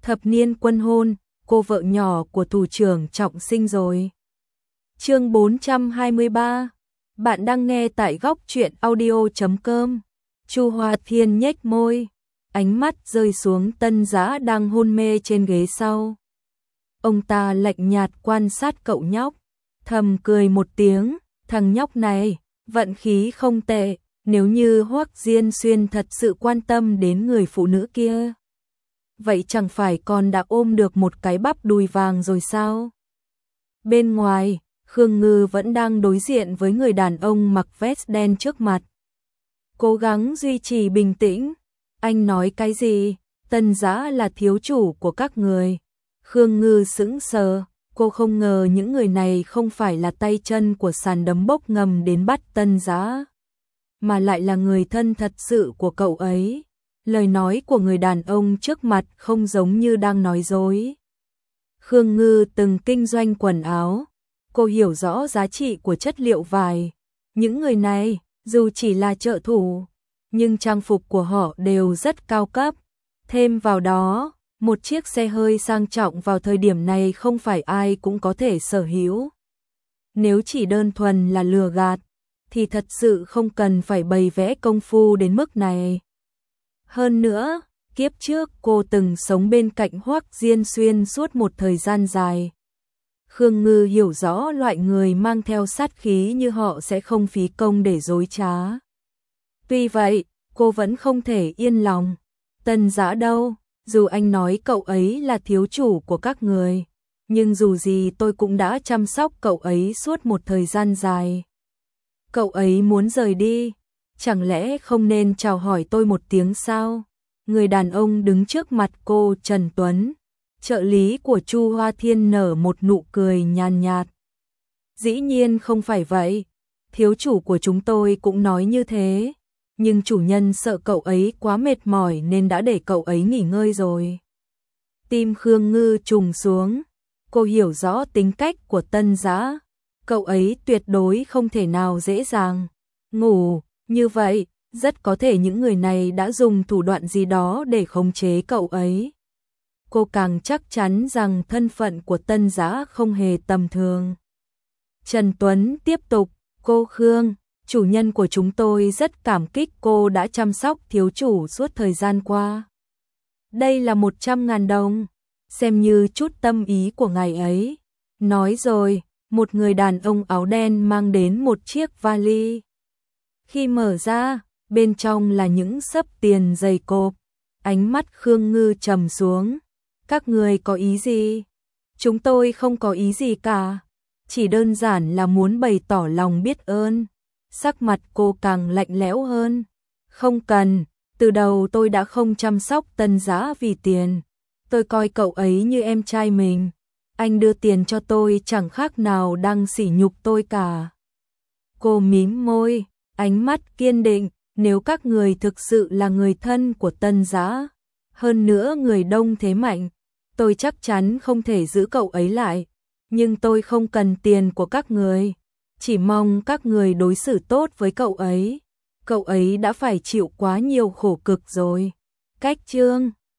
thập niên quân hôn, cô vợ nhỏ của thủ trưởng Trọng Sinh rồi. Chương 423. Bạn đang nghe tại góc truyện audio.com. Chu Hoa Thiên nhếch môi, ánh mắt rơi xuống Tân Dã đang hôn mê trên ghế sau. Ông ta lạnh nhạt quan sát cậu nhóc, thầm cười một tiếng, thằng nhóc này, vận khí không tệ, nếu như Hoắc Diên Xuyên thật sự quan tâm đến người phụ nữ kia. Vậy chẳng phải con đã ôm được một cái bắp đùi vàng rồi sao? Bên ngoài, Khương Ngư vẫn đang đối diện với người đàn ông mặc vest đen trước mặt. Cố gắng duy trì bình tĩnh. Anh nói cái gì? Tân Dã là thiếu chủ của các người. Khương Ngư sững sờ, cô không ngờ những người này không phải là tay chân của sàn đấm bốc ngầm đến bắt Tân Dã, mà lại là người thân thật sự của cậu ấy. Lời nói của người đàn ông trước mặt không giống như đang nói dối. Khương Ngư từng kinh doanh quần áo, cô hiểu rõ giá trị của chất liệu vải. Những người này, dù chỉ là trợ thủ, nhưng trang phục của họ đều rất cao cấp. Thêm vào đó, một chiếc xe hơi sang trọng vào thời điểm này không phải ai cũng có thể sở hữu. Nếu chỉ đơn thuần là lừa gạt, thì thật sự không cần phải bày vẽ công phu đến mức này. Hơn nữa, kiếp trước cô từng sống bên cạnh Hoắc Diên Xuyên suốt một thời gian dài. Khương Ngư hiểu rõ loại người mang theo sát khí như họ sẽ không phí công để dối trá. Tuy vậy, cô vẫn không thể yên lòng. Tân Dã đâu, dù anh nói cậu ấy là thiếu chủ của các người, nhưng dù gì tôi cũng đã chăm sóc cậu ấy suốt một thời gian dài. Cậu ấy muốn rời đi, chẳng lẽ không nên chào hỏi tôi một tiếng sao? Người đàn ông đứng trước mặt cô, Trần Tuấn, trợ lý của Chu Hoa Thiên, nở một nụ cười nhàn nhạt. Dĩ nhiên không phải vậy, thiếu chủ của chúng tôi cũng nói như thế, nhưng chủ nhân sợ cậu ấy quá mệt mỏi nên đã để cậu ấy nghỉ ngơi rồi. Tim Khương Ngư trùng xuống, cô hiểu rõ tính cách của Tân Dã, cậu ấy tuyệt đối không thể nào dễ dàng ngủ. Như vậy, rất có thể những người này đã dùng thủ đoạn gì đó để khống chế cậu ấy. Cô càng chắc chắn rằng thân phận của Tân Dã không hề tầm thường. Trần Tuấn tiếp tục, cô Khương, chủ nhân của chúng tôi rất cảm kích cô đã chăm sóc thiếu chủ suốt thời gian qua. Đây là 100.000 đồng, xem như chút tâm ý của ngài ấy. Nói rồi, một người đàn ông áo đen mang đến một chiếc vali. Khi mở ra, bên trong là những xấp tiền dày cộp. Ánh mắt Khương Ngư trầm xuống. Các người có ý gì? Chúng tôi không có ý gì cả. Chỉ đơn giản là muốn bày tỏ lòng biết ơn. Sắc mặt cô càng lạnh lẽo hơn. Không cần, từ đầu tôi đã không chăm sóc Tân Dã vì tiền. Tôi coi cậu ấy như em trai mình. Anh đưa tiền cho tôi chẳng khác nào đang sỉ nhục tôi cả. Cô mím môi, ánh mắt kiên định, nếu các người thực sự là người thân của Tân Dã, hơn nữa người đông thế mạnh, tôi chắc chắn không thể giữ cậu ấy lại, nhưng tôi không cần tiền của các người, chỉ mong các người đối xử tốt với cậu ấy đã phải chịu quá nhiều khổ cực rồi. Cách chương